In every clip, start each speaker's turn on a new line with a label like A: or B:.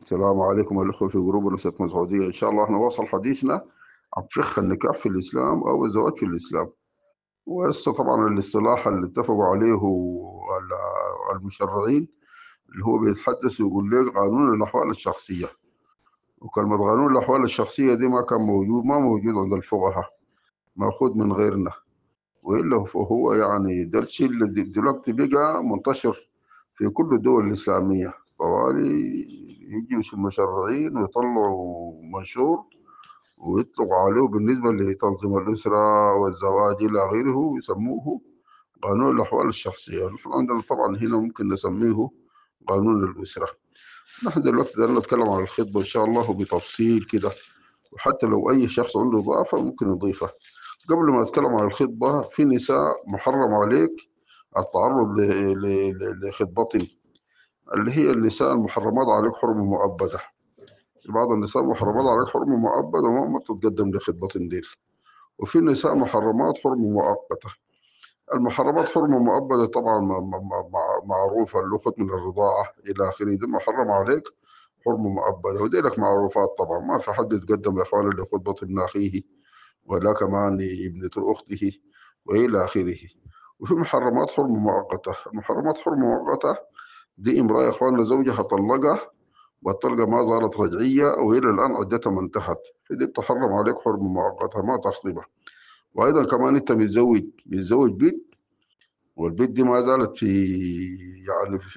A: السلام عليكم الأخوة في جروب نساء مسعودية. إن شاء الله نواصل حديثنا عن فقه النكاح في الإسلام أو الزواج في الإسلام. وهسه طبعا الاصطلاح اللي اتفقوا عليه المشرعين اللي هو بيتحدث ويقول لك قانون الأحوال الشخصية. وكلمة قانون الأحوال الشخصية دي ما كان موجود، ما موجود عند الفقهاء، مأخوذ من غيرنا. وإلا فهو يعني ده الشيء اللي دلوقتي بقى منتشر في كل الدول الإسلامية. طوالي يجلسوا المشرعين ويطلعوا منشور ويطلقوا عليه بالنسبة لتنظيم الأسرة والزواج إلى آخره، يسموه قانون الأحوال الشخصية. نحن عندنا طبعا هنا ممكن نسميه قانون الأسرة. نحن دلوقتي بدنا نتكلم عن الخطبة إن شاء الله وبتفصيل كده، وحتى لو أي شخص عنده إضافة ممكن يضيفها. قبل ما أتكلم عن الخطبة، في نساء محرم عليك التعرض لخطبة، اللي هي النساء المحرمات عليك حرمة مؤبدة. بعض النساء محرمات عليك حرمة مؤبدة وما تتقدم لخطبة ديل. وفي نساء محرمات حرمة مؤقتة. المحرمات حرمة مؤبدة طبعا معروفة، الأخت من الرضاعة إلى آخره، دي محرم عليك حرمة مؤبدة، وديلك معروفات طبعا. ما في حد يتقدم يا إخوان لخطبة ابن أخيه ولا كمان ابنة أخته وإلى آخره. وفي محرمات حرمة مؤقتة. المحرمات حرمة مؤقتة دي امرأة يا إخواننا زوجها طلقها والطلقة ما زالت رجعية وإلى الآن عدتها ما انتهت، فدي بتحرم عليك حرمة مؤقتة ما تخطبها. وأيضا كمان أنت متزوج بنت، والبنت دي ما زالت في، يعني في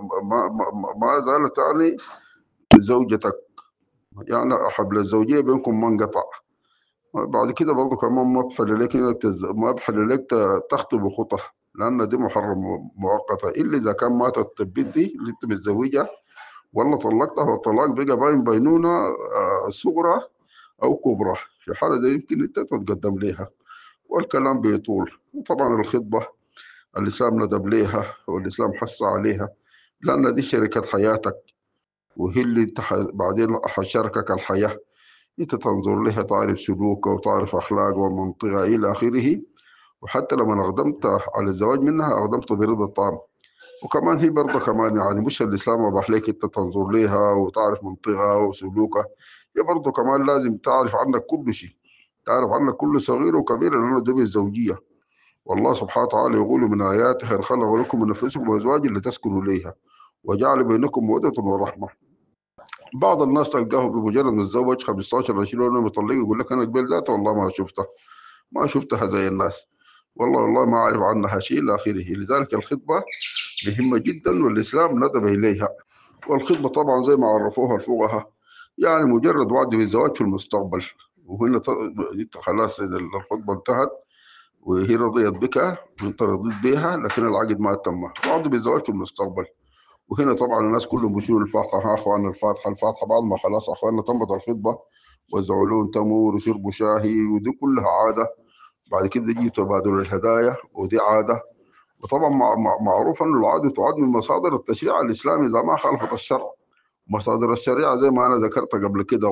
A: ما زالت يعني زوجتك، يعني حبل الزوجية بينكم ما انقطع. بعد كده برضه كمان ما بحل لك ما بحل لك تخطب خطة، لأن دي محرم مؤقتة إلا إذا كان ماتت البنت دي اللي أنت متزوجها والله طلقتها، والطلاق بقى باين بينونة صغرى أو كبرى. في حالة دي يمكن أنت تتقدم لها والكلام بيطول. طبعا الخطبة الإسلام ندب ليها والإسلام حث عليها، لأن دي شركة حياتك، وهي اللي انت بعدين حشاركك الحياة. انت تنظر لها، تعرف سلوكها وتعرف أخلاقها ومنطقها إلى آخره. وحتى لما أقدمت على الزواج منها أقدمت برضا الطعام. وكمان هي برضه كمان يعني مش الإسلام أباح لك أنت تنظر لها وتعرف منطقها وسلوكها، هي برضه كمان لازم تعرف عنك كل شيء، تعرف عنك كل صغير وكبير، لأنه ده الزوجية. والله سبحانه وتعالى يقول من آياته أن خلق لكم من أنفسكم أزواجا لتسكنوا إليها وجعل بينكم مودة ورحمة. بعض الناس تلقاه بمجرد ما يتزوج 15 20 يوم يطلق يقول لك أنا قبل ذاته والله ما شفتها زي الناس، والله ما أعرف عنها شيء إلى آخره. لذلك الخطبة مهمة جدا والإسلام ندب إليها. والخطبة طبعا زي ما عرفوها الفقهاء يعني مجرد وعد بالزواج في المستقبل. وهنا انت خلاص الخطبة انتهت وهي رضيت بك وانت رضيت بها، لكن العقد ما تم، وعد بالزواج في المستقبل. وهنا طبعا الناس كلهم بيشيلوا الفاتحة، ها اخواننا الفاتحة بعد ما خلاص اخواننا تمت الخطبة، وزعوا لهم تمور وشربوا شاهي، ودي كلها عادة. بعد كده يجي تبادل الهدايا، ودي عادة. وطبعا معروف أن العادة تعد من مصادر التشريع الإسلامي إذا ما خالفت الشرع. مصادر الشريعة زي ما أنا ذكرت قبل كده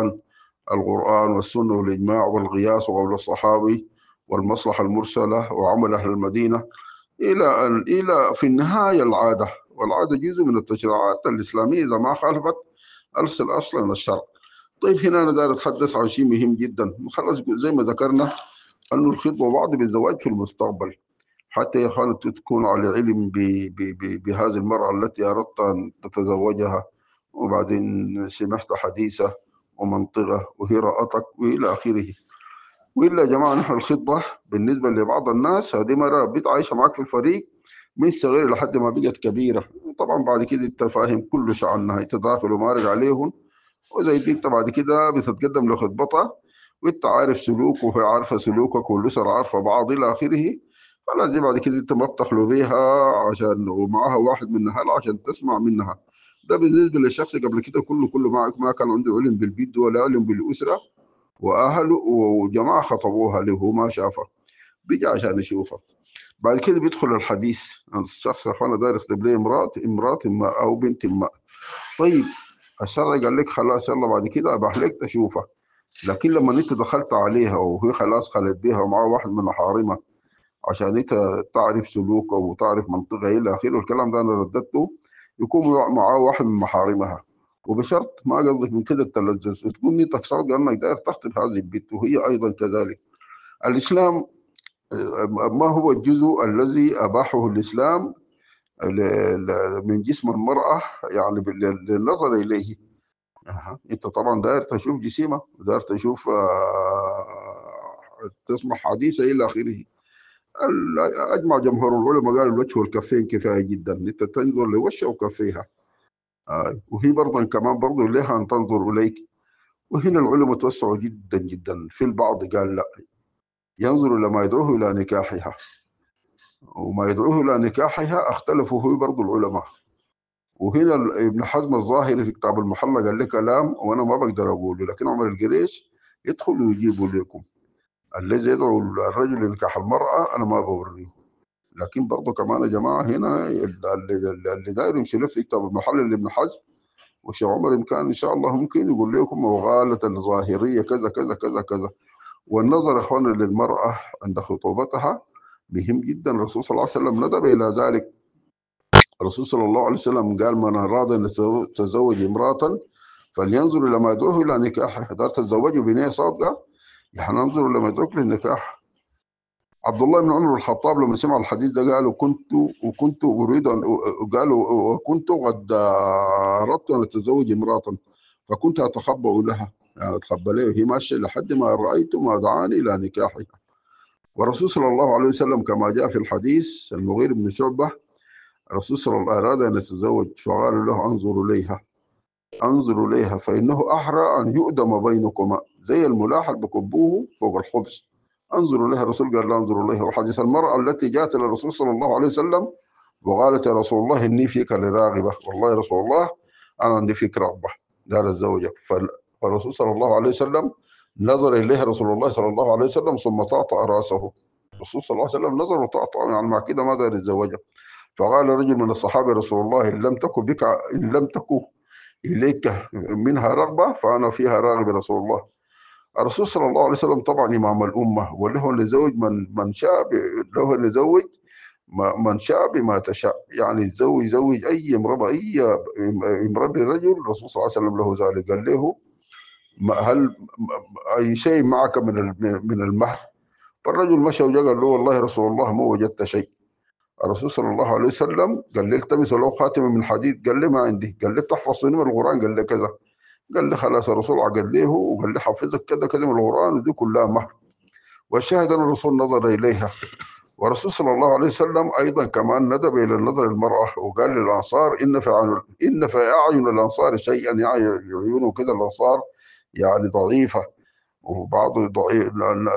A: القرآن والسنة والإجماع والقياس وقول الصحابي والمصلحة المرسلة وعمل أهل المدينة، إلى في النهاية العادة. والعادة جزء من التشريعات الإسلامية إذا ما خالفت أصلا الشرع. طيب هنا أنا داير أتحدث عن شيء مهم جدا. خلاص زي ما ذكرنا أن الخطبة بعد بالزواج في المستقبل، حتى يا خالد تكون على علم بهذه المرأة التي أردت أن تتزوجها، وبعدين سمعت حديثة ومنطقة وهي رأتك وإلى آخره. وإلا يا جماعة نحن الخطبة بالنسبة لبعض الناس هذه مرة بنت عايشة معك في الفريق من صغيرة لحد ما بقت كبيرة. طبعا بعد كده أنت فاهم كل شيء عنها، أنت داخل ومارق عليهم، وزي دي أنت بعد كده بتتقدم لخطبتها وأنت عارف سلوكه وهي عارفة سلوكك والأسر عارفة بعض إلى آخره. خلاص دي بعد كده انت ما بتخلو بيها عشان ومعاها واحد من اهلها عشان تسمع منها. ده بالنسبه للشخص قبل كده كله ما كان عنده علم بالبيت ولا علم بالاسره، واهله وجماعه خطبوها له ما شافها، بيجي عشان يشوفها. بعد كده بيدخل الحديث عن الشخص يا اخوانا داير يخطب لي امراه ما او بنت ما. طيب الشرع قال لك خلاص يلا بعد كده اباح لك تشوفها، لكن لما انت دخلت عليها وهي خلاص خلت بيها ومعها واحد من محارمها عشان انت تعرف سلوكه وتعرف منطقه الى اخره، الكلام ده انا رددته، يكون معاه واحد من محارمها. وبشرط ما قصدك من كده التلذذ، وتكون نيتك صادقة أنك داير تخطب هذه البنت وهي أيضا كذلك. الإسلام ما هو الجزء الذي أباحه الإسلام من جسم المرأة يعني للنظر إليه؟ أنت طبعا داير تشوف جسيمة، داير تشوف تسمع حديثة إلى آخره. أجمع جمهور العلماء قالوا الوجه والكفين كفاية جدا، أنت تنظر لوجهها وكفيها. وهي برضه كمان برضه لها أن تنظر إليك. وهنا العلماء توسعوا جدا جدا، في البعض قال لا، ينظر إلى ما يدعوه إلى نكاحها، وما يدعوه إلى نكاحها اختلفوا فيه برضه العلماء. وهنا ابن حزم الظاهري في كتاب المحلى قال لي كلام وانا ما بقدر اقوله، لكن عمر القريش يدخل ويجيبوا لكم. الذي يدعو الرجل لنكاح المرأة انا ما بوريه. لكن برضه كمان يا جماعة هنا اللي داير يمشي له في كتاب المحلى لابن حزم والشيخ عمر إن كان ان شاء الله ممكن يقول لكم وغالة الظاهرية كذا كذا كذا كذا. والنظر يا اخوانا للمرأة عند خطوبتها مهم جدا. الرسول صلى الله عليه وسلم ندب الى ذلك. الرسول صلى الله عليه وسلم قال من أراد أن يتزوج امرأة فلينظر إلى ما يدعوه إلى نكاحه. إذا تتزوجوا بنية صادقة يعني ننظر إلى ما يدعوك للنكاح. عبد الله بن عمر الخطاب لما سمع الحديث ده قال وكنت أريد أن قال وكنت قد أردت أن أتزوج امرأة فكنت أتخبأ لها، يعني أتخبى لها هي ماشية لحد ما رأيت ما دعاني إلى نكاحها. والرسول صلى الله عليه وسلم كما جاء في الحديث المغيرة بن شعبة، الرسول صلى الله عليه وسلم أراد أن يتزوج فقال له انظر إليها، انظر إليها فإنه أحرى أن يؤدم بينكما، زي الملاح اللي بكبوه فوق الخبز. انظر إليها. الرسول قال لا انظر إليها. وحديث المرأة التي جاءت إلى الرسول صلى الله عليه وسلم وقالت يا رسول الله إني فيك لراغبة، والله يا رسول الله أنا عندي فيك رغبة دار الزوجة. فالرسول صلى الله عليه وسلم نظر إليها رسول الله صلى الله عليه وسلم ثم طأطأ رأسه. الرسول صلى الله عليه وسلم نظر وطأطأ، يعني مع كده ما دار يتزوجها. فقال رجل من الصحابة رسول الله إن لم تكن إليك منها رغبة فأنا فيها راغب رسول الله. الرسول صلى الله عليه وسلم طبعا إمام الأمة وله أن يزوج من شاء، له أن يزوج من شاء بما تشاء، يعني يزوج أي امرأة، أي امرأة برجل. الرسول صلى الله عليه وسلم له ذلك قال له هل أي شيء معك من المهر؟ فالرجل مشى وجا قال له والله يا رسول الله ما وجدت شيء. الرسول صلى الله عليه وسلم قال لي التمس له خاتم من حديد، قال لي ما عندي. قال لي بتحفظ من القرآن؟ قال لي كذا. قال لي خلاص. الرسول عقد له وقال لي حفظك كذا كذا من القرآن ودي كلها مهر. والشاهد ان الرسول نظر اليها. والرسول صلى الله عليه وسلم ايضا كمان ندب الى النظر المراه وقال للانصار ان في اعين الانصار شيئا، يعني عيونه كده الانصار يعني ضعيفه، وبعض ضعيف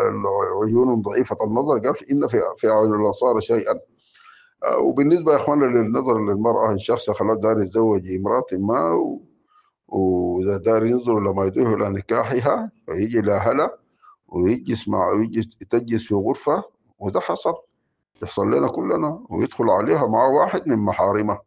A: عيونهم ضعيفه النظر. قال ان في اعين الانصار شيئا. وبالنسبة يا اخوانا للنظر للمرأة، الشخص خلاص دار يتزوج امرأة ما وإذا دار ينظر لما يدعوه إلى نكاحها فيجي لأهلها ويجي يسمع ويجي يتجلس في غرفة. وده حصل، يحصل لنا كلنا. ويدخل عليها مع واحد من محارمه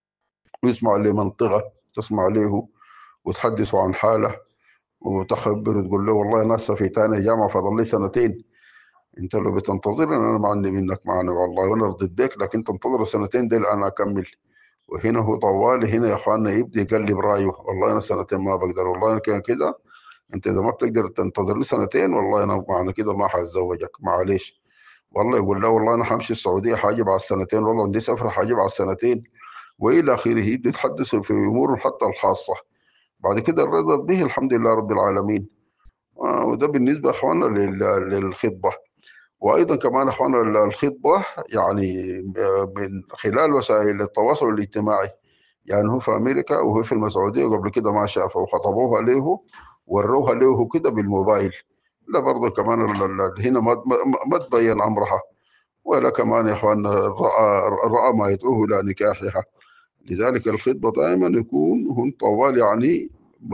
A: ويسمع لمنطقة تسمع له وتحدث عن حاله وتخبر وتقول له والله أنا هسه في تاني جامعة فاضل لي سنتين، انت لو بتنتظرني انا ما عندي منك معنى والله وانا رضيت بيك، لكن تنتظر السنتين دي انا اكمل. وهنا هو طوالي هنا يا اخواننا يبدا يقلب رايه، والله انا سنتين ما بقدر، والله انا كده انت اذا ما بتقدر تنتظرني سنتين والله انا معنى كده ما حاتزوجك معلش. والله يقول لا والله انا حمشي السعوديه حاجب على السنتين، والله عندي سفره حاجب على السنتين والى اخره. يبدا يتحدث في اموره حتى الخاصه. بعد كده الرضا به الحمد لله رب العالمين. وده بالنسبه يا اخواننا للخطبه. وايضا كمان اخوانا الخطبه يعني من خلال وسائل التواصل الاجتماعي. يعني هو في امريكا وهو في السعوديه قبل كده ما شافه وخطبوها له وروها له كده بالموبايل. لا برضه كمان هنا ما تبين امرها، ولا كمان يا اخوانا راى ما يدعوه الى نكاحها. لذلك الخطبه دائما يكون هم طوال يعني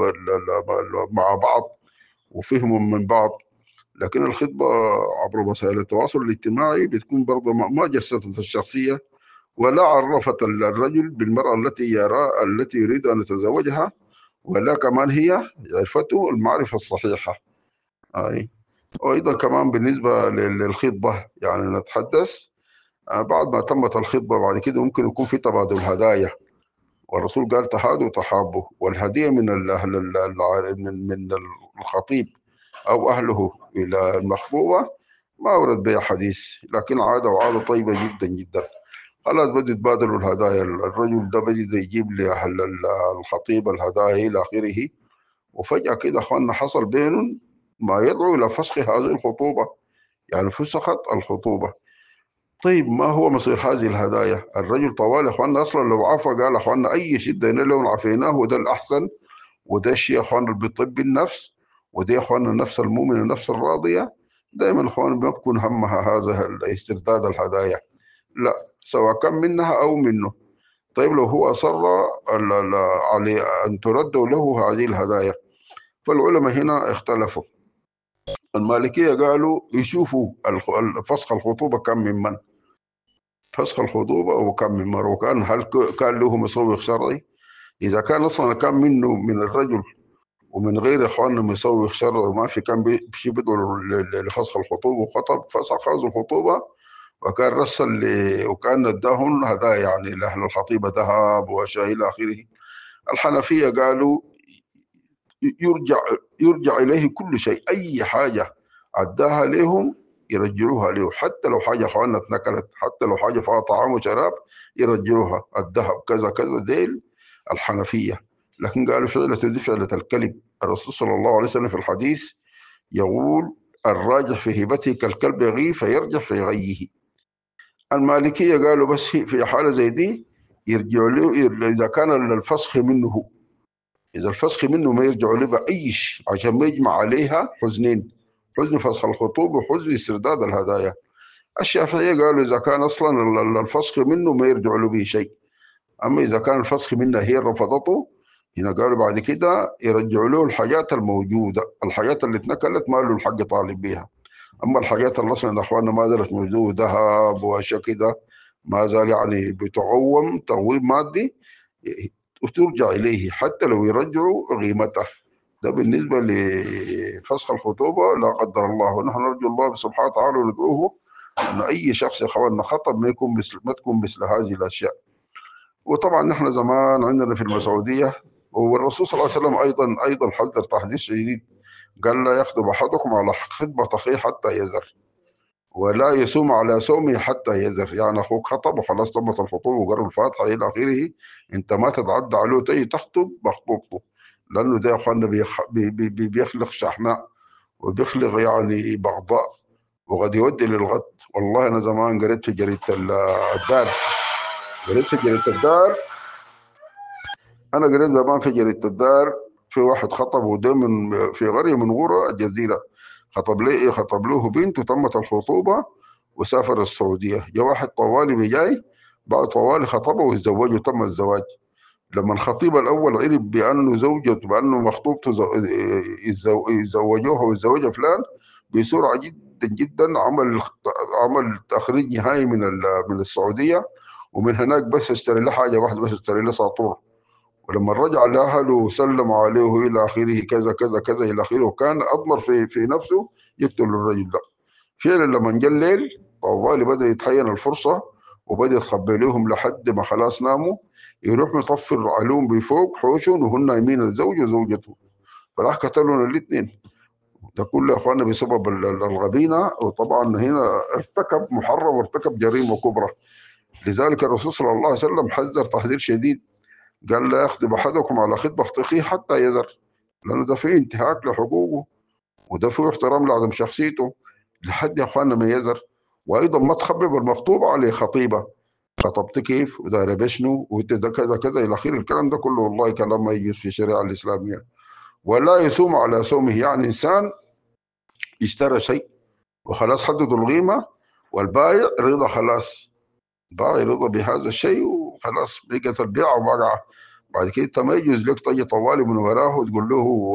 A: مع بعض وفهم من بعض. لكن الخطبة عبر وسائل التواصل الاجتماعي بتكون برضه ما جسدت الشخصية ولا عرفت الرجل بالمرأة التي يريد أن يتزوجها، ولا كمان هي عرفته المعرفة الصحيحة. أي. وأيضا كمان بالنسبة للخطبة يعني نتحدث بعد ما تمت الخطبة بعد كده ممكن يكون في تبادل هدايا. والرسول قال تهادوا تحابوا. والهدية من من الخطيب أو أهله إلى المخطوبة ما ورد بها حديث، لكن عادة وعادة طيبة جدا جدا. خلاص بدوا يتبادلوا الهدايا، الرجل ده بدأ يجيب لأهل الخطيب الهدايا إلى آخره. وفجأة كده أخواننا حصل بينهم ما يدعو إلى فسخ هذه الخطوبة، يعني فسخت الخطوبة. طيب ما هو مصير هذه الهدايا؟ الرجل طوال يا اخواننا اصلا لو عفى قال يا اخواننا اي شيء ادينا له عفيناه، وده الاحسن، وده الشيء يا اخواننا اللي بيطب النفس، وده يا اخواننا النفس المؤمنه النفس الراضيه. دائما يا اخواننا ما بكون همها هذا استرداد الهدايا، لا، سواء كان منها او منه. طيب لو هو اصر على ان ترد له هذه الهدايا، فالعلماء هنا اختلفوا. المالكيه قالوا يشوفوا فسخ الخطوبه كم من فسخ الخطوبة وكان من مره، وكان هل كان له مسوغ شرعي؟ إذا كان أصلا كان منه من الرجل ومن غير إخواننا مسوغ شرعي وما في كان بشي بدو لفسخ الخطوبة وخطب فسخ هذه الخطوبة، وكان رسل وكان اداهن هدايا يعني لأهل الخطيبة ذهب وأشياء إلى آخره. الحنفية قالوا يرجع يرجع إليه كل شيء، أي حاجة أداها لهم يرجعوها له، حتى لو حاجة أخواننا اتنكلت، حتى لو حاجة فيها طعام وشراب يرجعوها، الذهب كذا كذا ديل الحنفية. لكن قالوا فعلة دي فعلة الكلب. الرسول صلى الله عليه وسلم في الحديث يقول الراجح في هبته كالكلب يغي فيرجع في غيه. المالكية قالوا بس في حالة زي دي يرجعوا له إذا كان الفسخ منه، إذا الفسخ منه ما يرجع له بأي شيء عشان ما يجمع عليها حزنين، حزن فسخ الخطوبة وحزن استرداد الهدايا. الشافعية قالوا إذا كان أصلا الفسخ منه ما يرجع له به شيء، أما إذا كان الفسخ منها هي رفضته، هنا قالوا بعد كده يرجعوا له الحاجات الموجودة، الحاجات اللي اتنقلت ما له الحق طالب بيها. أما الحاجات اللي أصلا أخواننا ما زالت موجودة ذهب وأشياء كده ما زال يعني بتعوم تغويم مادي، وترجع إليه حتى لو يرجعوا قيمته. ده بالنسبة لفسخ الخطوبة لا قدر الله. ونحن نرجو الله سبحانه وتعالى وندعوه أن أي شخص يا أخواننا خطب ما تكون مثل هذه الأشياء. وطبعا نحن زمان عندنا في المسعودية، والرسول صلى الله عليه وسلم أيضا حذر تحذير شديد، قال لا يخطب أحدكم على خطبة أخيه حتى يزر، ولا يصوم على صومه حتى يزر. يعني أخوك خطب وخلاص تمت الخطوبة وقرأ الفاتحة إلى آخره، أنت ما تتعدى عليه تيجي تخطب مخطوبته، لأنه ده يا أخوانا بيخلق شحناء وبيخلق يعني بغضاء وقد يؤدي للغد. والله أنا زمان قريت في جريدة الدار، قريت في جريدة الدار أنا قريت زمان في جريدة الدار في واحد خطب وده من في قرية من غورة الجزيرة، خطب له بنت وتمت الخطوبة وسافر السعودية. جاء واحد طوالي بجاي بعد طوالي خطبه وتزوجه تم الزواج. لما الخطيب الأول عرف بأنه زوجته بأنه مخطوبته يتزوجوها ويتزوجها فلان، بسرعة جدا جدا عمل تخريج نهائي من السعودية، ومن هناك بس اشتري له حاجة واحدة، بس اشتري له ساطور. ولما رجع لأهله وسلم عليه إلى آخره كذا كذا كذا إلى آخره، وكان أضمر في نفسه يقتل الرجل ده. فعلا لما جاء الليل طوالي بدأ يتحين الفرصة وبدأ يتخبى لهم لحد ما خلاص ناموا، يروح مطفر عليهم بفوق حوشهم وهم نايمين الزوج وزوجته، فراح قتلهم الاثنين. ده كله يا اخوانا بسبب الغبينه. وطبعا هنا ارتكب محرم وارتكب جريمه كبرى. لذلك الرسول صلى الله عليه وسلم حذر تحذير شديد، قال لا يخطب احدكم على خطبه اخيه حتى يذر، لانه ده فيه انتهاك لحقوقه وده فيه احترام لعدم شخصيته لحد يا اخوانا ما يذر. وايضا ما تخبب المخطوبه على خطيبه، خطبت كيف ودايره بشنو وانت ده كذا كذا الى اخره. الكلام ده كله والله كلام ما يجوز في الشريعه الاسلاميه. ولا يصوم على صومه، يعني انسان اشترى شيء وخلاص حددوا القيمه والبايع رضا، خلاص باع رضا بهذا الشيء وخلاص بقت البيعه وقعه. بعد كده انت ما يجوز لك تجي طوالي من وراه وتقول له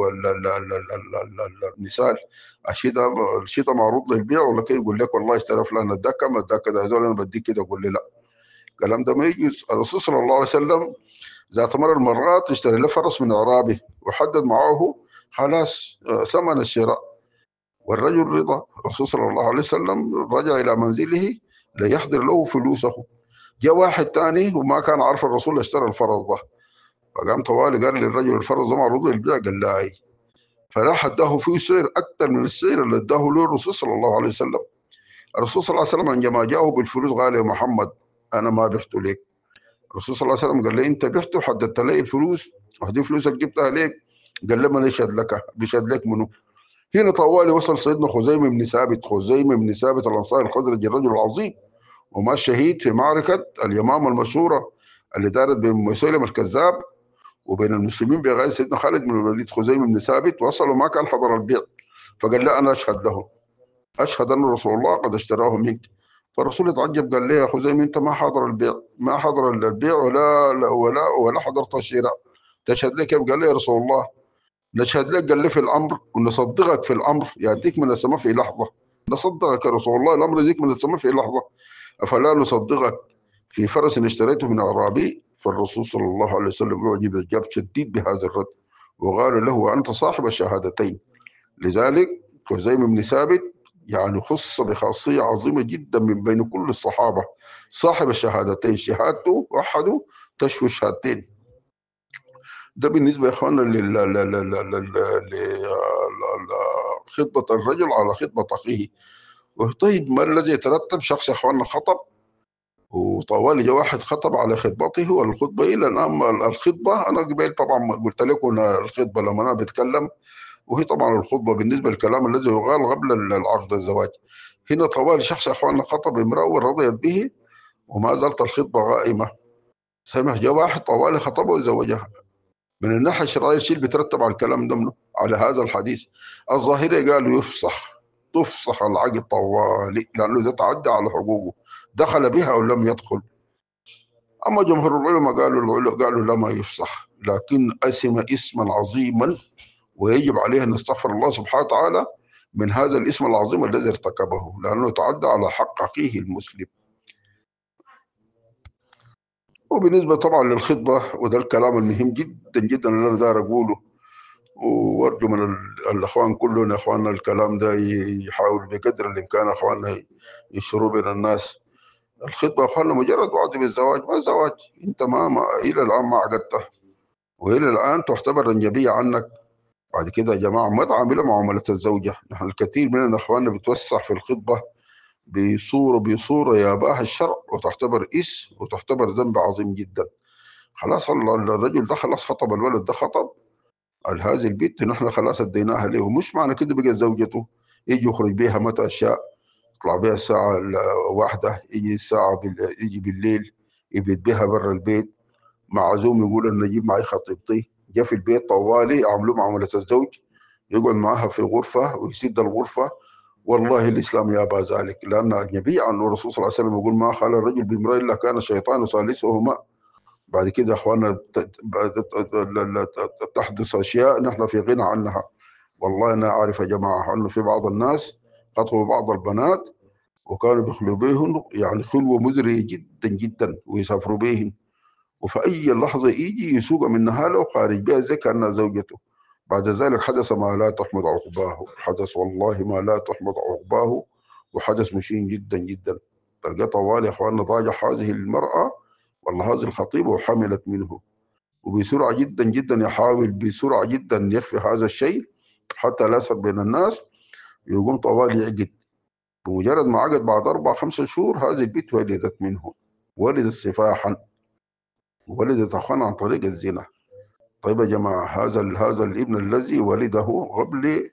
A: المثال الشيء ده معروض للبيع، ولا كده يقول لك والله اشترى فلان اداك كم اداك كذا، هذول انا بديك كده، قول لي لا، الكلام ده ما يجوز. الرسول صلى الله عليه وسلم ذات مرة المرات اشترى له فرس من اعرابه وحدد معه خلاص ثمن الشراء، والرجل رضا. الرسول صلى الله عليه وسلم رجع الى منزله ليحضر له فلوسه. جاء واحد تاني وما كان عارف الرسول اشترى الفرس ده، فقام طوالي قال للرجل الفرز ده معروض للبيع، قال لا أي. فراح اداه فيه سعر اكثر من السعر اللي اداه له الرسول صلى الله عليه وسلم. الرسول صلى الله عليه وسلم عندما جاءه بالفلوس قال يا محمد انا ما بعت لك. الرسول صلى الله عليه وسلم قال لي انت بعته حددت لي الفلوس ودي فلوسك جبتها ليك. قال لي ما يشهد لك، بيشهد لك منه. هنا طوالي وصل سيدنا خزيمه بن ثابت، خزيمه بن ثابت الانصاري الخزرجي الرجل العظيم، وما الشهيد في معركه اليمامه المشهوره اللي دارت بين مسيلمه الكذاب وبين المسلمين بغايه سيدنا خالد بن الوليد. خزيمه بن ثابت وصلوا ما كان حضر البيع، فقال لا انا اشهد له، اشهد ان رسول الله قد اشتراه منك. فالرسول اتعجب قال لي يا خزيمه انت ما حضر البيع، ما حضر البيع ولا حضرت الشراء، تشهد لك كيف؟ قال لي يا رسول الله نشهد لك، قال لي في الامر ونصدقك في الامر ياتيك من السماء في لحظه. نصدقك يا رسول الله، الامر يجيك من السماء في لحظه، افلا نصدقك في فرس اشتريته من اعرابي؟ فالرسول صلى الله عليه وسلم اعجب اعجاب شديد بهذا الرد، وقال له انت صاحب الشهادتين. لذلك خزيمة بن ثابت يعني خص بخاصية عظيمة جدا من بين كل الصحابة، صاحب الشهادتين، شهادته وحده تشوي الشهادتين. ده بالنسبة يا اخوانا لخطبة الرجل على خطبة أخيه. وطيب ما الذي يترتب؟ شخص يا اخوانا خطب، وطوالي جاء واحد خطب على خطبته، والخطبة إلى الآن الخطبة أنا قبل طبعا قلت لكم الخطبة لما أنا بتكلم، وهي طبعا الخطبة بالنسبة للكلام الذي يقال قبل العقد الزواج. هنا طوال شخص يا اخواننا خطب امرأة ورضيت به وما زالت الخطبة قائمة. سمح جاء واحد طوالي خطبه وزوجها. من الناحية الشرعية الشيء اللي بيترتب على الكلام ده منه على هذا الحديث الظاهري قالوا يفسخ، تفسخ العقد طوالي لأنه إذا تعدى على حقوقه دخل بها أو لم يدخل. أما جمهور العلماء قالوا لا ما يفسخ، لكن أسم اسما عظيما ويجب عليه أن نستغفر الله سبحانه وتعالى من هذا الاسم العظيم الذي ارتكبه، لأنه تعدى على حق أخيه المسلم. وبالنسبة طبعا للخطبة، وده الكلام المهم جدا جدا اللي أنا داير أقوله، وأرجو من الأخوان كلهم يا أخواننا الكلام ده يحاول بقدر الإمكان يا أخواننا يشروا بين الناس. الخطبة يا أخواننا مجرد وعد بالزواج، ما زواج، أنت ما إلى الآن ما عقدته، وإلى الآن تعتبر رنجبية عنك. بعد كده يا جماعة ما تعاملوا معاملة الزوجة. نحن الكثير من أخواننا بتوسع في الخطبة بصورة ياباها الشرع، وتعتبر وتعتبر ذنب عظيم جدا. خلاص الرجل ده خلاص خطب، الولد ده خطب، هذه البنت نحن خلاص اديناها له، مش معنى كده بقت زوجته. يجي يخرج بيها متى شاء، يطلع بيها الساعة واحدة، يجي يجي بالليل يبيت بيها برا البيت، معزوم يقول أنا أجيب معي خطيبتي، جا في البيت طوالي عملوا معاملة الزوج، يقعد معها في غرفة ويسد الغرفة. والله الإسلام يابى ذلك، لأن أجنبي عنه الرسول صلى الله عليه وسلم يقول ما خال الرجل بامرأة إلا كان الشيطان ثالثهما. بعد كده يا أخوانا تحدث أشياء نحن في غنى عنها. والله أنا أعرف يا جماعة أنه في بعض الناس خطبوا بعض البنات وكانوا بيخلوا بيهن يعني خلوة مزرية جدا جدا، ويسافروا بيهن، وفي أي لحظة يجي يسوق منها له خارج بها زي كأنها زوجته. بعد ذلك حدث ما لا تحمد عقباه، حدث والله ما لا تحمد عقباه، وحدث مشين جدا جدا. تلقى طوال يا اخواننا ضاجع هذه المرأة والله هذه الخطيبة وحملت منه، وبسرعة جدا جدا يحاول بسرعة جدا يخفي هذا الشيء حتى لا يصل بين الناس. يقوم طوال يعقد، بمجرد ما عقد بعد 4 5 شهور هذه البنت ولدت منه، ولدت سفاحا، ولدت أخوانا عن طريق الزنا. طيب يا جماعة هذا الابن الذي ولده قبل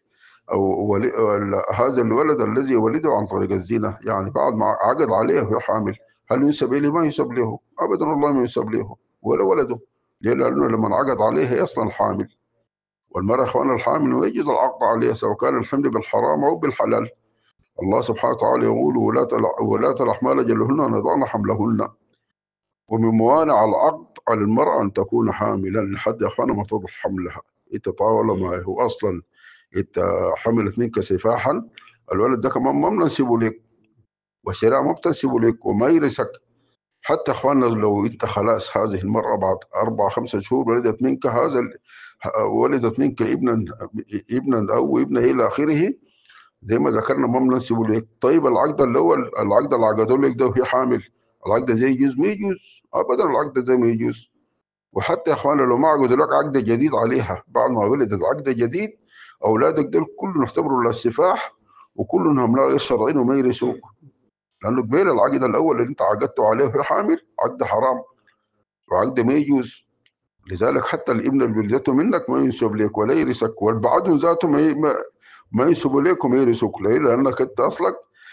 A: هذا الولد الذي ولده عن طريق الزنا، يعني بعد ما عقد عليه وهي حامل، هل ينسب إليه؟ ما ينسب له أبدا، والله ما ينسب له ولا ولده. ليه؟ لأنه لما عقد عليه هي أصلا حامل، والمرأة إخوان الحامل يجوز العقد عليها سواء كان الحمل بالحرام أو بالحلال. الله سبحانه وتعالى يقول ولاة الأحمال أجلهن أن يضعن حملهن. ومن موانع العقد على المرأة أن تكون حاملا لحد يا أخوانا ما تضع حملها. أنت طاولة ما هو أصلا أنت حملت منك سفاحا، الولد ده كمان ما بننسبه لك، والشريعة ما بتنسبه لك وما يرثك. حتى أخوانا لو أنت خلاص هذه المرأة بعد 4 5 شهور ولدت منك ابنا أو ابنة إلى آخره زي ما ذكرنا ما بننسبه لك. طيب العقد الأول، العقد اللي عقدوا لك ده وهي حامل، العقد ده يجوز؟ ما يجوز أبدا، العقد ده ما يجوز. وحتى يا اخوانا لو ما عقدوا لك عقد جديد عليها بعد ما ولدت عقد جديد، اولادك دول كلهم يعتبروا للسفاح، وكلهم لا غير شرعيين وما يرثوك، لانه قبيل العقد الاول اللي انت عقدته عليه وهي حامل عقد حرام وعقد ما يجوز. لذلك حتى الابن اللي ولدته منك ما ينسب لك ولا يرثك، والبعض ذاته ما ينسب لك وما يرثك. ليه؟ لانك انت اصلك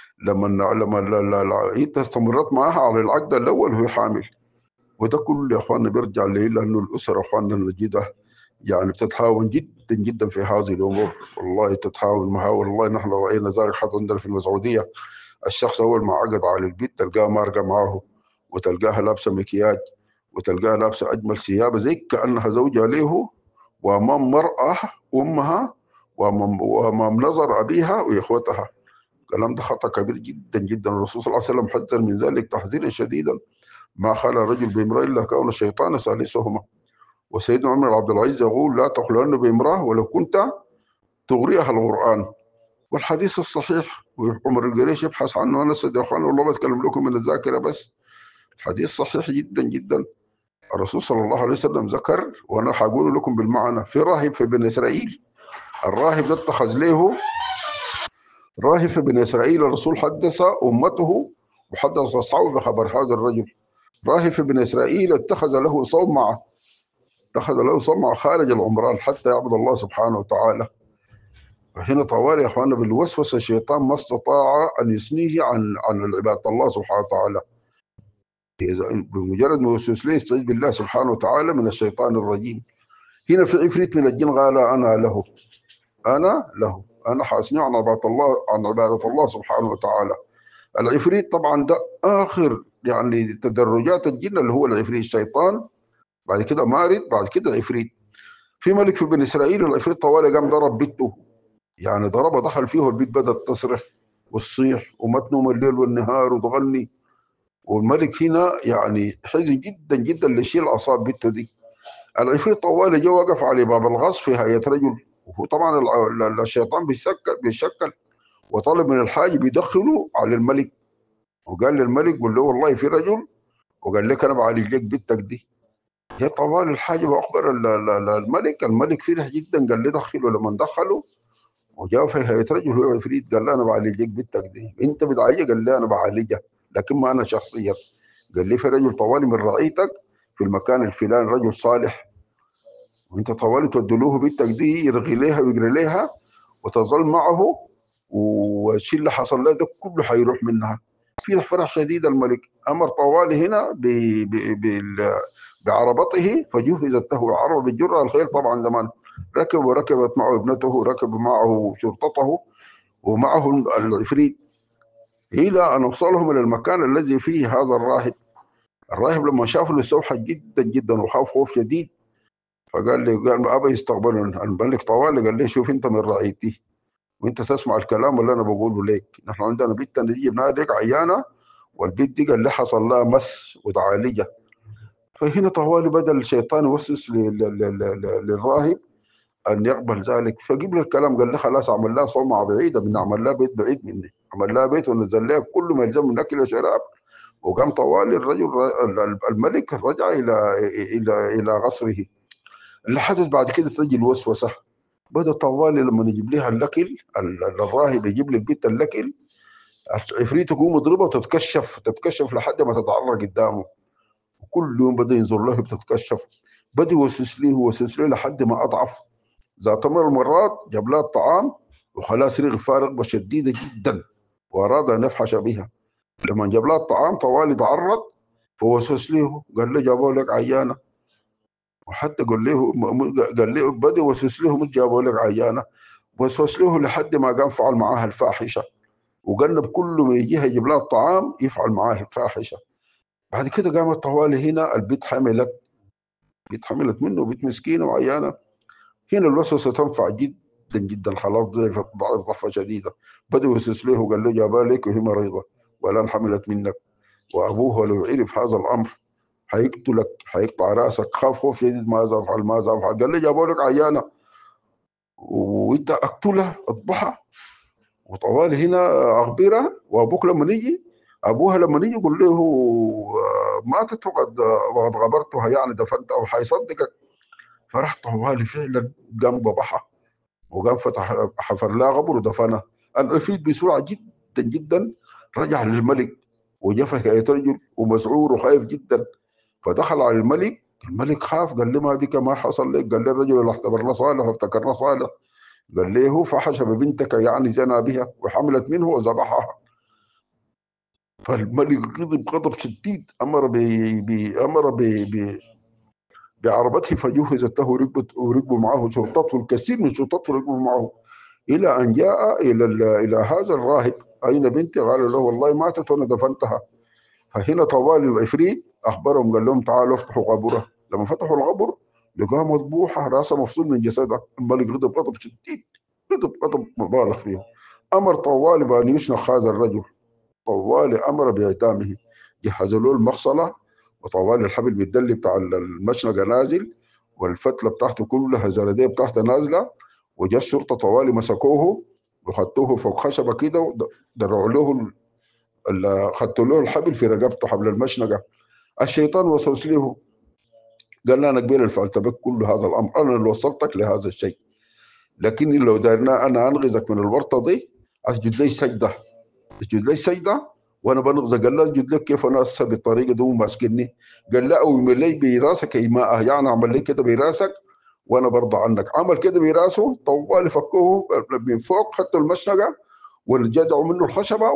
A: لما انت استمرت معها على العقد الاول وهي حامل. وده كله يا اخواننا بيرجع ليه؟ لانه الاسره يا اخواننا الجديده يعني بتتهاون جدا جدا في هذه الامور. والله تتهاون معها. والله نحن راينا ذلك حتى عندنا في المسعوديه، الشخص اول ما عقد على البيت تلقاه مارقه معه، وتلقاها لابسه مكياج، وتلقاها لابسه اجمل ثياب زي كانها زوجها له، وامام مراه امها، وامام نظر ابيها واخوتها. الكلام ده خطا كبير جدا جدا. الرسول صلى الله عليه وسلم حذر من ذلك تحذيرا شديدا. ما خلى رجل بامراه الا كون الشيطان ثالثهما. وسيدنا عمر بن عبد العزيز يقول لا تخلون بامراه ولو كنت تغريها القران. والحديث الصحيح وعمر القريش يبحث عنه. انا يا اخوان والله بتكلم لكم من الذاكره بس. الحديث صحيح جدا جدا. الرسول صلى الله عليه وسلم ذكر، وانا حقول لكم بالمعنى، في راهب في بني اسرائيل. الراهب ده اتخذ له راهب في بني اسرائيل. الرسول حدث امته وحدث اصحابه بخبر هذا الرجل. راهب في بني اسرائيل اتخذ له صومعه، اتخذ له صومعه خارج العمران حتى يعبد الله سبحانه وتعالى. هنا طوال يا اخواننا بالوسوسه الشيطان ما استطاع ان يثنيه عن عباده الله سبحانه وتعالى. بمجرد ما يوسوس ليه يستعيذ بالله سبحانه وتعالى من الشيطان الرجيم. هنا في عفريت من الجن قال انا حاسني عن عباده الله سبحانه وتعالى. العفريت طبعا ده اخر يعني تدرجات الجن، اللي هو العفريت الشيطان، بعد كده مارد، بعد كده عفريت. في ملك في بني اسرائيل العفريت طوالي قام ضرب بيته، يعني ضربه دخل فيه البيت بدات تصرخ وتصيح وما تنوم الليل والنهار وتغني. والملك هنا يعني حزن جدا جدا لشيء اصاب بنته دي. العفريت طوالي جه وقف على باب الغصب في هيئه رجل، وهو طبعا الشيطان بيشكل وطلب من الحاج بيدخله على الملك. وقال للملك قول له والله في رجل وقال لك انا بعالج لك بنتك دي. جه طوال الحاج واخبر الملك. الملك فرح جدا قال لي دخله. لما دخله وجاء في هيئه رجل هو عفريت قال له انا بعالج لك بنتك دي. انت بتعالجها؟ قال لي انا بعالجها لكن ما انا شخصيا. قال لي في رجل طوالي من رعيتك في المكان الفلاني، رجل صالح، وانت طوالي تودلوه بنتك دي يرغي ليها ويجري ليها وتظل معه، والشيء اللي حصل له ده كله حيروح منها. في فرح شديد. الملك امر طوالي هنا بعربته فجهزت له العربه بالجره. الخيل طبعا زمان ركب، وركبت معه ابنته، وركب معه شرطته ومعه العفريت، الى ان وصلهم الى المكان الذي فيه هذا الراهب. الراهب لما شافه استوحش جدا جدا وخاف خوف شديد، فقال لي قال ابى يستقبلني. الملك طوالي قال لي شوف انت من رعيتي وانت تسمع الكلام اللي انا بقوله لك. نحن عندنا بنت نجيب لك عيانه، والبنت دي قال لي حصل لها مس وتعالجها. فهنا طوالي بدا الشيطان يوسوس للراهب ان يقبل ذلك. فجيب له الكلام قال له خلاص اعمل لها صومعه بعيده مني، اعمل لها بيت بعيد مني، عمل لها بيت ونزل لها كل ما يلزم من اكل وشراب. وقام طوالي الرجل الملك رجع الى قصره. اللي حدث بعد كده تجي الوسوسه. بدا طوالي لما يجيب لها الاكل، الراهب يجيب لي البيت الاكل، عفريت يقوم يضربها وتتكشف تتكشف لحد ما تتعرى قدامه. وكل يوم بدا ينظر له بتتكشف. بدا يوسوس له لحد ما اضعف. ذات مرة المرات جاب لها الطعام وخلاها صريخ فارغ شديدة جدا وأراد أن يفحش بها. لما جاب لها الطعام طوالي تعرض فوسوس له قال له جابوا لك عيانة. وحتى قال له بدأ يوسوس له مش جابوا لك عيانة، وسوس له لحد ما قام فعل معاها الفاحشة. وقلب كل ما يجيها يجيب لها الطعام يفعل معاها الفاحشة. بعد كده قامت طوالي هنا البيت حملت منه، بيت مسكينة وعيانة. هنا الوسوسة تنفع جدا جدا. خلاص ضعفت ضعفة شديدة. بدأ يوسوس له وقال له جابها لك وهي مريضة والآن حملت منك، وأبوها لو عرف هذا الأمر حيقتلك، حيقطع راسك. خاف خوف شديد ماذا أفعل ماذا أفعل. قال له جابوا لك عيانة وأنت أقتلها أذبحها وطوالي هنا أخبرها، وأبوك لما يجي ابوها لما يجي يقول له ماتت وقد غبرتها يعني دفنتها وحيصدقك. فراح طوالي فعلا قام ذبحها وقام فتح حفر لها قبر ودفنها. العفريت بسرعه جدا جدا رجع للملك وجف هيئه رجل ومسعور وخايف جدا. فدخل على الملك. الملك خاف قال له ما بك ما حصل لك؟ قال له الرجل اللي اعتبرنا صالح وافتكرنا صالح. قال له فحش ببنتك يعني زنى بها وحملت منه وذبحها. فالملك غضب غضب شديد امر امر بعربته فجهزت له وركبوا معه شرطته الكثير من شرطته ركبوا معه الى ان جاء الى هذا الراهب. اين بنتي؟ قال له والله ماتت وانا دفنتها. فهنا طوال العفريت اخبرهم قال لهم تعالوا افتحوا قبرها. لما فتحوا القبر لقاها مذبوحه راسها مفصول من جسدها. الملك غضب غضب شديد غضب غضب مبالغ فيه. امر طوال بان يشنخ هذا الرجل. طوال امر باعدامه. جهزوا له المغسله وطوال الحبل بالدل بتاع المشنقه نازل والفتله بتاعته كلها زرديه بتاعته نازله. وجا الشرطه طوالي مسكوه وخدوه فوق خشبه كده ودرعوا له خدتوا له الحبل في رقبته حبل المشنقه. الشيطان وسوس له قال له انا قبل اللي فعلت بك كل هذا الامر انا اللي وصلتك لهذا الشيء. لكني لو دارنا انا انغزك من الورطه دي اسجد لي سجده. اسجد لي سجده وانا بنغزى. قال لا اسجد لك كيف انا هسه بالطريقه دي وماسكني؟ قال لا اوي لي براسك ايماء يعني اعمل لي كده براسك وانا برضى عنك. عمل كده براسه طوال فكوه من فوق خدوا المشنقه والجدعوا منه الخشبه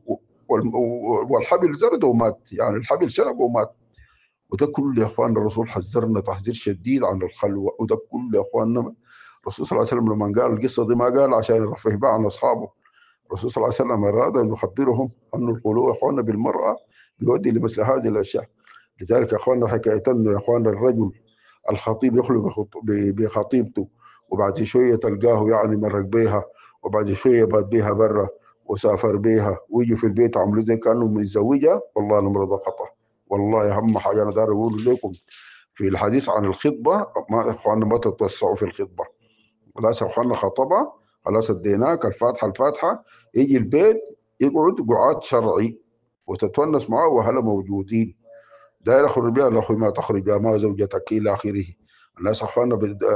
A: والحبل زرد ومات يعني الحبل شنق ومات. وده كله يا اخواننا الرسول حذرنا تحذير شديد عن الخلوه. وده كله يا اخواننا الرسول صلى الله عليه وسلم لما قال القصه دي ما قال عشان يرفه بها عن اصحابه. الرسول صلى الله عليه وسلم اراد ان يخبرهم ان الخلوه يا اخواننا بالمراه بيؤدي لمثل هذه الاشياء. لذلك يا اخواننا حكايه انه يا اخواننا الرجل الخطيب يخلو بخطيبته وبعد شويه تلقاه يعني مرق بيها وبعد شويه بات بيها برا وسافر بيها ويجي في البيت عملوا زي كانه متزوجه. والله الامر ده خطا. والله اهم حاجه انا داير اقول لكم في الحديث عن الخطبه ما يا اخواننا ما تتوسعوا في الخطبه. خلاص يا اخواننا خطبه خلاص اديناك الفاتحه الفاتحه. يجي البيت يقعد قعاد شرعي وتتونس معه واهله موجودين. داير اخرج بها الاخوي ما تخرج بها ما زوجتك الى اخره. الناس اخواننا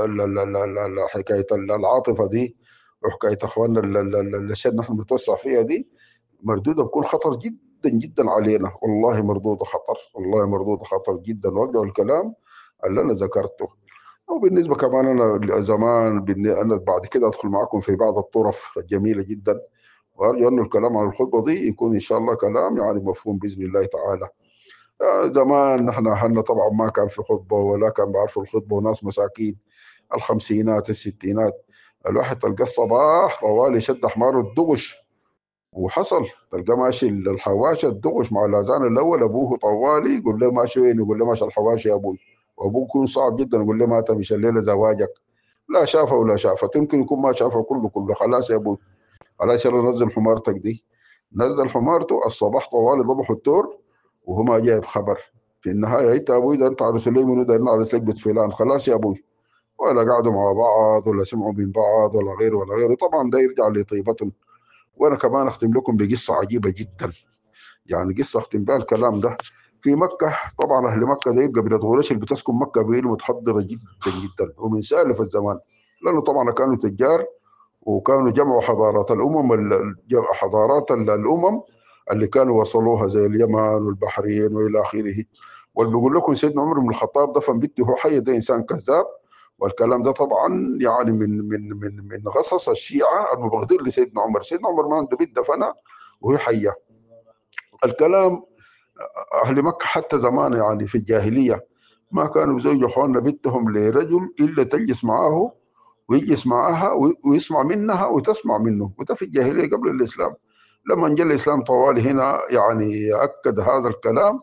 A: حكايه العاطفه دي وحكايه اخواننا الاشياء اللي نحن بنتوسع فيها دي مردوده بكون خطر جدا جدا علينا. والله مردوده خطر. والله مردوده خطر جدا. وارجع الكلام اللي انا ذكرته. وبالنسبه كمان انا زمان انا بعد كده ادخل معكم في بعض الطرف الجميله جدا. وارجو ان الكلام عن الخطبه دي يكون ان شاء الله كلام يعني مفهوم باذن الله تعالى. زمان نحن أهلنا طبعا ما كان في خطبة ولا كان بيعرفوا الخطبة وناس مساكين. الخمسينات الستينات الواحد تلقى الصباح طوالي شد حماره الدغش. وحصل تلقى ماشي الحواشة الدغش مع الأذان الأول أبوه طوالي يقول له ماشي وين؟ يقول له ماشي الحواشة يا أبوي. وأبوه يكون صعب جدا يقول له ما تمشي الليلة زواجك. لا شافه ولا شافه يمكن يكون ما شافه كله خلاص يا أبوي. خلاص يلا نزل حمارتك دي. نزل حمارته الصباح طوالي ضبحوا التور وهو ما جايب خبر. في النهايه انت ابوي ده انت عرس لي منو ده نعرس لك بنت فلان خلاص يا ابوي. ولا قعدوا مع بعض ولا سمعوا من بعض ولا غيره ولا غيره. طبعا ده يرجع لطيبتهم. وانا كمان اختم لكم بقصه عجيبه جدا. يعني قصه اختم بها الكلام ده. في مكه طبعا اهل مكه ده يبقى قبيله قريش اللي بتسكن مكه قبيله متحضره جدا جدا ومن سالف الزمان. لانه طبعا كانوا تجار وكانوا جمعوا حضارات الامم حضارات الامم اللي كانوا وصلوها زي اليمن والبحرين والى اخره. واللي بيقول لكم سيدنا عمر بن الخطاب دفن بنته هو حي ده انسان كذاب. والكلام ده طبعا يعني من غصص الشيعه المبغضين لسيدنا عمر. سيدنا عمر ما عنده بنت دفنها وهي حيه. الكلام اهل مكه حتى زمان يعني في الجاهليه ما كانوا بيزوجوا اخواننا بنتهم لرجل الا تجلس معاه ويجلس معها ويسمع منها وتسمع منه. وده في الجاهليه قبل الاسلام. لما جاء الاسلام طوال هنا يعني اكد هذا الكلام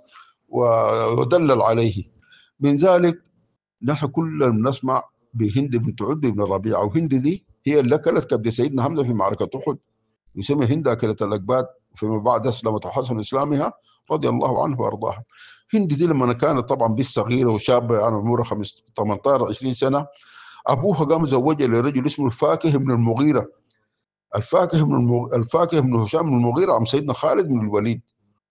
A: ودلل عليه. من ذلك نحن كلنا بنسمع بهند بنت عتبة بن ربيعه. وهند دي هي اللي اكلت كبد سيدنا حمزه في معركه احد. يسمى هند اكلت الاكباد. فيما بعد اسلمت وحسن اسلامها رضي الله عنه وارضاها. هند دي لما كانت طبعا بنت صغيره وشابه يعني عمرها 18 20 سنه ابوها قام زوجها لرجل اسمه الفاكه بن المغيره. الفاكه بن هشام بن المغيره عم سيدنا خالد بن الوليد.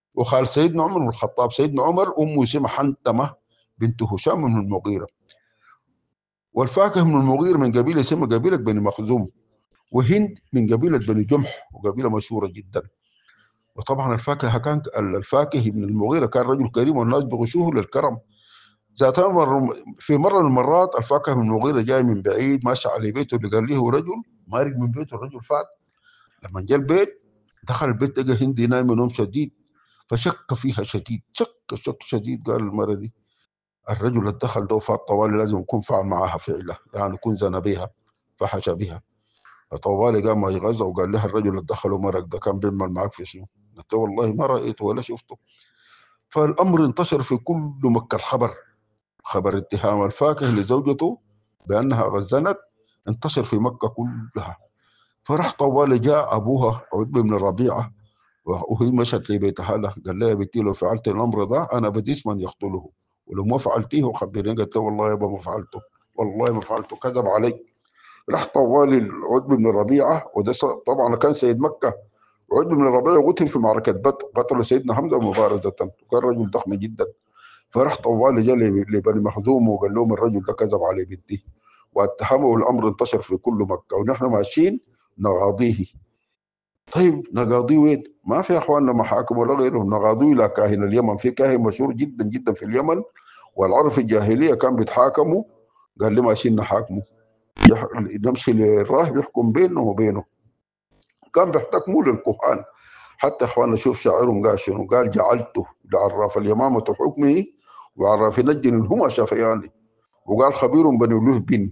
A: وخال سيدنا عمر بن الخطاب. سيدنا عمر أمه اسمها حنتمة بنت هشام بن المغيرة، والفاكهة من المغيرة من قبيلة اسمها قبيلة بني مخزوم، وهند من قبيلة بني جمح وقبيلة مشهورة جدا. وطبعا الفاكهة من المغيرة كان رجل كريم والناس بغشوه للكرم. ذات في مرة من المرات الفاكهة من المغيرة جاي من بعيد ماشي على بيته، اللي قال له رجل مارق من بيته. الرجل فات، لما جاء البيت دخل البيت لقى هندي نايمة نوم شديد، فشك فيها شديد، شك شديد. قال المرة دي الرجل اللي دخل ده وفات طوالي لازم يكون فعل معها فعله، يعني يكون زنى بها فحش بها. فطوالي قام يغزى وقال لها الرجل اللي دخله مرق ده كان بيعمل معك في شنو؟ قلت والله ما رأيته ولا شفته. فالأمر انتشر في كل مكة. الخبر، خبر اتهام الفاكهة لزوجته بأنها غزنت، انتشر في مكة كلها. فراح طوالي جاء أبوها عتبة بن الربيعة وهي مشت لبيت أهلها، قال لها يا بنتي لو فعلت الأمر ده أنا بديس من يقتله، ولو ما فعلتيه خبريني. قالت له والله يابا ما فعلته، والله ما فعلته، كذب علي. راح طوالي العتبة بن الربيعة، وده طبعا كان سيد مكة. عتبة بن الربيعة قتل في معركة بدر، قتلوا سيدنا حمزة مبارزة، وكان رجل ضخم جدا. فراح طوالي جاء لبني مخزوم وقال لهم الرجل ده كذب علي بنتي، واتهمه. الأمر انتشر في كل مكة ونحن ماشيين نغاضيه. طيب نقاضيه وين؟ ما في يا اخواننا محاكم ولا غيره، نقاضيه الى كاهن اليمن. في كاهن مشهور جدا جدا في اليمن، والعرب في الجاهليه كان بيتحاكموا. قال لي ماشيين نحاكمه، نمشي للراهب يحكم بينه وبينه. كان بيحتكموا للكهان. حتى اخواننا شوف شاعرهم قال شنو؟ قال جعلته لعراف اليمامة حكمه وعراف نجد هما شافيان، وقال خبير بني لهب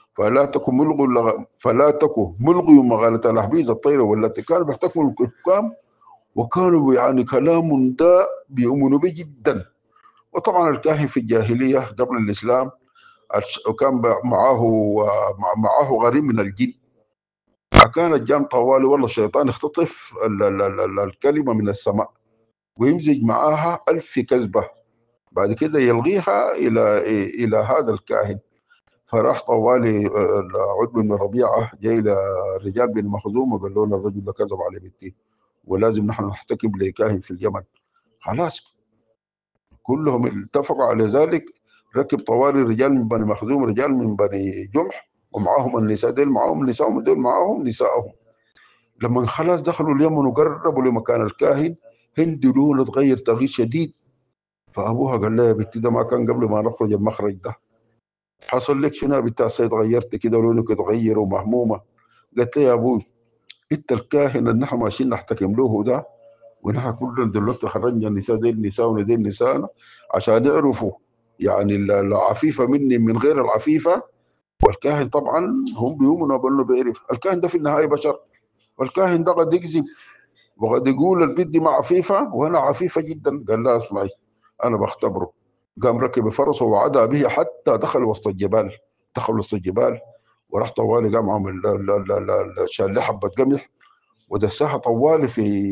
A: فلا تكن ملغي مغالة الأحبيز الطيرة والتي كانوا بيحتكموا الحكام، وكانوا يعني كلام ده بيؤمنوا به جدا. وطبعا الكاهن في الجاهلية قبل الإسلام وكان معه غريم من الجن. فكان الجان طوالي والله الشيطان يختطف الكلمة من السماء ويمزج معاها 1000 كذبة، بعد كده يلغيها إلى هذا الكاهن. فراح طوالي عتبة بن ربيعة جاي لرجال بن مخزوم وقال لهم الرجل ده كذب على بنتي ولازم نحن نحتكم لكاهن في اليمن. خلاص كلهم اتفقوا على ذلك. ركب طوالي رجال من بني مخزوم، رجال من بني جمح، ومعاهم النساء، ديل معاهم نسائهم، ديل معاهم نسائهم. لما خلاص دخلوا اليمن وقربوا لمكان الكاهن، هند لونه اتغير تغيير شديد. فابوها قال لها يا بنتي ده ما كان قبل ما نخرج المخرج ده، حصل لك شنو يا بنت السيد اتغيرت كده ولونك اتغير ومهمومه؟ قالت لي يا ابوي انت الكاهن اللي نحن ماشيين نحتكم له ده، ونحن كلنا دلوقتي خرجنا النساء دي النساء ودي النساء عشان يعرفوا يعني العفيفه مني من غير العفيفه. والكاهن طبعا هم بيؤمنوا بانه بيعرف الكاهن ده في النهايه بشر، والكاهن ده قد يكذب وقد يقول البنت دي ما عفيفه وانا عفيفه جدا. قال لا اسمعي انا بختبره. قام ركب فرسه وعدا به حتى دخل وسط الجبال. دخل وسط الجبال وراح طوالي قام عمل شال له حبه قمح ودسها طوالي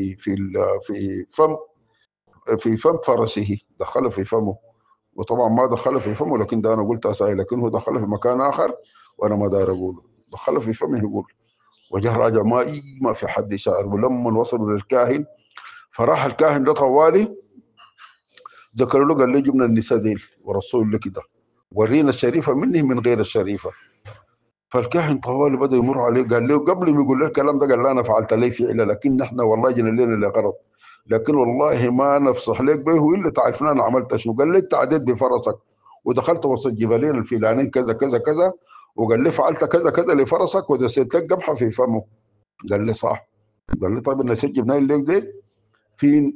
A: في فم فرسه، دخله في فمه. وطبعا ما دخله في فمه، لكن ده انا قلت اساي، لكن هو دخله في مكان اخر وانا ما داير اقوله. دخله في فمه يقول. وجه راجع ما في حد شاعر. ولما وصلوا للكاهن فراح الكاهن ده طوالي ذكروا له قال له جبنا النساء ديل ورسول له كده ورينا الشريفه منه من غير الشريفه. فالكاهن طوالي بدا يمر عليه قال له قبل ما يقول له الكلام ده قال له انا فعلت لي فعله لكن احنا والله جينا لنا لغرض، لكن والله ما نفصح لك به الا تعرفنا انا عملت شنو. قال لي انت عديت بفرسك ودخلت وسط الجبلين الفلانين كذا كذا كذا، وقال لي فعلت كذا كذا لفرسك ودسيت لك قمحه في فمه. قال لي صح. قال لي طيب الناس جبناه ليك دي في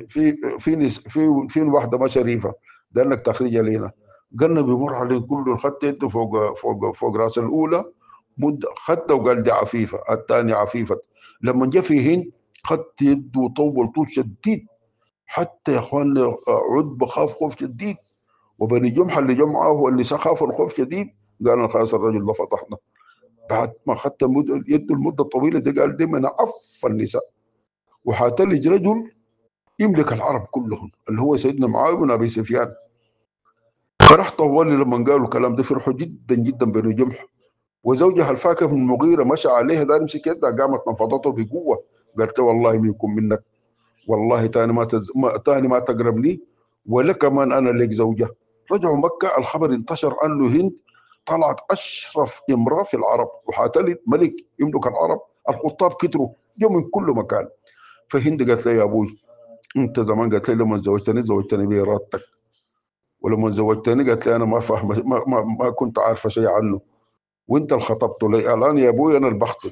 A: في واحده ما شريفه ده انك تخرجها لنا. قالنا بيمر عليه كله خدت يده فوق راس الاولى مده خدته وقال دي عفيفه، الثانيه عفيفه. لما جاء في هند خدت يده وطول طول شديد حتى يا اخواننا عتبه خاف خوف شديد، وبني جمحه اللي جمعه والنساء خافوا الخوف شديد. قال خلاص الرجل ده فضحنا. بعد ما خدت يده المده الطويله دي قال دي من عف النساء وحاتلج رجل يملك العرب كلهم اللي هو سيدنا معاويه بن ابي سفيان. فرح طوالي لما قالوا الكلام ده فرحوا جدا جدا بني جمح. وزوجها الفاكهه بن المغيره مشى عليها ده يمسك يدها قامت نفضته بقوه. قالت له والله ما يكون منك والله تاني ما تقربني، ولا كمان انا لك زوجه. رجعوا مكه، الخبر انتشر عنه هند طلعت اشرف امراه في العرب وحاتلت ملك يملك العرب. الخطاب كتروا جو من كل مكان. فهند قالت لي يا ابوي انت زمان قالت لي لما زوجتني بارادتك، ولما زوجتني قالت لي انا ما فاهمه ما كنت عارفه شيء عنه، وانت اللي خطبته لي. الان يا ابوي انا اللي بخطب.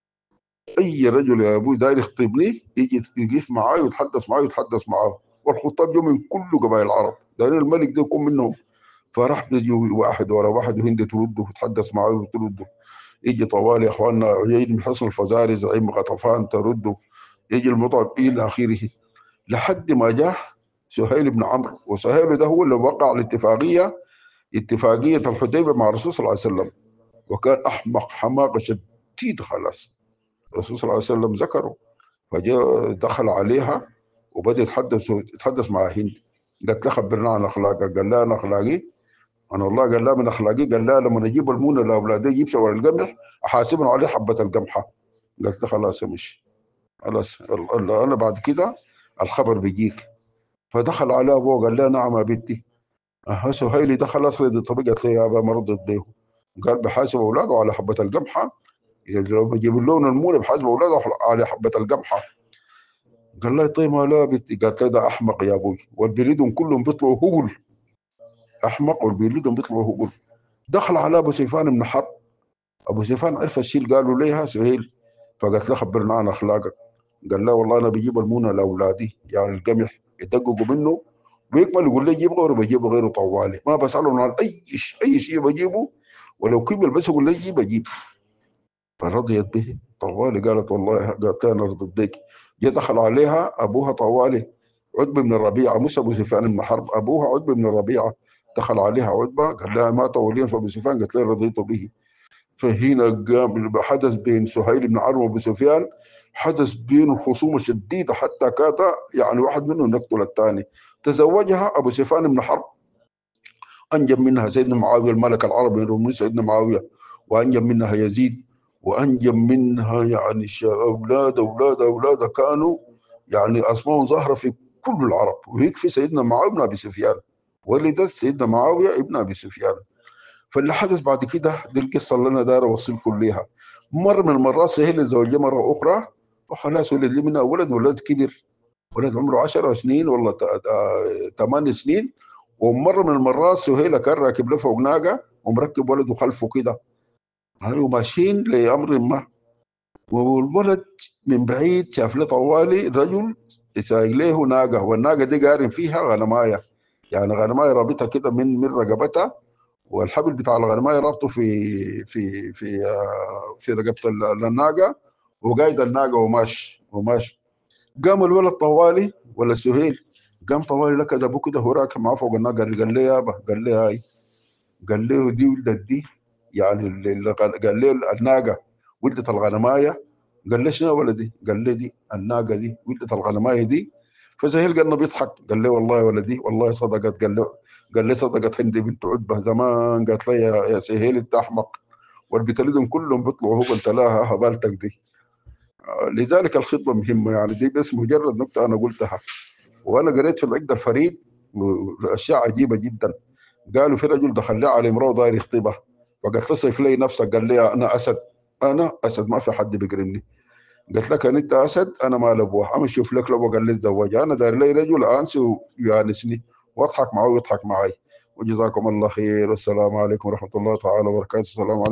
A: اي رجل يا ابوي داير يخطبني يجي يقف معاي ويتحدث معاه. والخطاب جو من كل قبائل العرب دايرين الملك ده يكون منهم. فراح بيجي واحد ورا واحد، وهند ترده وتتحدث معاه وترده. يجي طوال يا اخواننا عيين بن حصن الفزاري زعيم غطفان ترده. يجي المطعم الى اخره، لحد ما جاء سهيل بن عمرو. وسهيل ده هو اللي وقع الاتفاقيه، اتفاقيه الحديبيه مع الرسول صلى الله عليه وسلم. وكان احمق حماقه شديد خلاص. الرسول صلى الله عليه وسلم ذكره. فجاء دخل عليها وبدا يتحدث مع هند. قالت له خبرنا عن اخلاقك. قال لها انا اخلاقي، انا والله قال لها من اخلاقي، قال لها لما نجيب المونه لاولادي يجيب شوار القمح احاسبهم عليه حبه القمحه. قالت له خلاص امشي، خلاص انا بعد كده الخبر بيجيك. فدخل على ابوه قال لها نعم يا بنتي. اه سهيلي ده خلاص رضي. طب قالت له يا ابا ما رضيت به. قال بحاسب اولاده على حبه القمحه، لو بجيب لهم المونه بحاسب اولاده على حبه القمحه. قال لها طيب ما لا بنتي. قالت له ده احمق يا ابوي، والبليدهم كلهم بيطلعوا هبل. احمق والبليدهم بيطلعوا هبل. دخل على ابو سيفان بن حرب. ابو سفيان عرف الشيء اللي قالوا ليها سهيل. فقالت له خبرنا عن اخلاقك. قال له والله انا بجيب المونه لاولادي، يعني القمح يدققوا منه ويكمل يقول لي جيب غيره، بجيب غيره طوالي، ما بسالهم عن اي شيء بجيبه، ولو كمل بس يقول لي جيب اجيب. فرضيت به طوالي. قالت والله قالت انا رضيت بك. جاء دخل عليها ابوها طوالي عتبه بن الربيعه، مش ابو سفيان بن حرب، ابوها عتبه بن الربيعه. دخل عليها عتبه قال لها ما طولين. فابو سفيان قالت له رضيت به. فهنا قام حدث بين سهيل بن عمرو وابو سفيان، حدث بينهم خصومه شديده حتى كاد يعني واحد منهم يقتل الثاني. تزوجها ابو سفيان بن حرب، انجب منها سيدنا معاويه الملك العربي من سيدنا معاويه، وانجب منها يزيد، وانجب منها يعني اولاد كانوا يعني اسمائهم ظاهره في كل العرب. ويكفي سيدنا معاويه بن ابي سفيان، ولدت سيدنا معاويه ابن ابي سفيان. فاللي حدث بعد كده دي القصه اللي انا داير اوصلكم ليها. مره من المرات سهيل زوجها مره اخرى، وخلاص ولد لي منها ولد كبر، ولد عمره 10 سنين ولا 8 سنين. ومره من المرات سهيل كان راكب له فوق ناقه ومركب ولده خلفه كده، قالوا ماشيين لامر ما. والولد من بعيد شاف له طوالي رجل سايق له ناقه، والناقه دي قارن فيها غنمايه، يعني غنمايه رابطها كده من رقبتها، والحبل بتاع الغنمايه رابطه في رقبه الناقه، وقايد الناقه وماشي. قام الولد طوالي ولا سهيل، قام طوالي لك ابوه كده هو راكب معاه فوق الناقه. قال لي يابا، قال لي هاي، قال له دي ولدت دي، يعني قال لي الناقه ولدت الغنمايه. قال لي شنو يا ولدي؟ قال لي دي الناقه دي ولدت الغنمايه دي. فسهيل قال له بيضحك، قال لي والله يا ولدي والله صدقت. قال لي صدقت هندي بنت عتبه زمان قالت لي يا سهيل انت احمق، والبتلدهم كلهم بيطلعوا هو قلت لها هبالتك دي. لذلك الخطبه مهمه، يعني دي بس مجرد نكته انا قلتها. وانا قريت في العقد الفريد اشياء عجيبه جدا. قالوا في رجل دخل لي على امراه داير يخطبها، وقالت له صف لي نفسك. قال لي انا اسد، انا اسد ما في حد بيقرني. قلت لك ان انت اسد انا مال ابوه، اما اشوف لك لو قال لي اتزوجها، انا داير لي رجل انسي ويانسني واضحك معه ويضحك معي. وجزاكم الله خير، والسلام عليكم ورحمه الله تعالى وبركاته. السلام عليكم.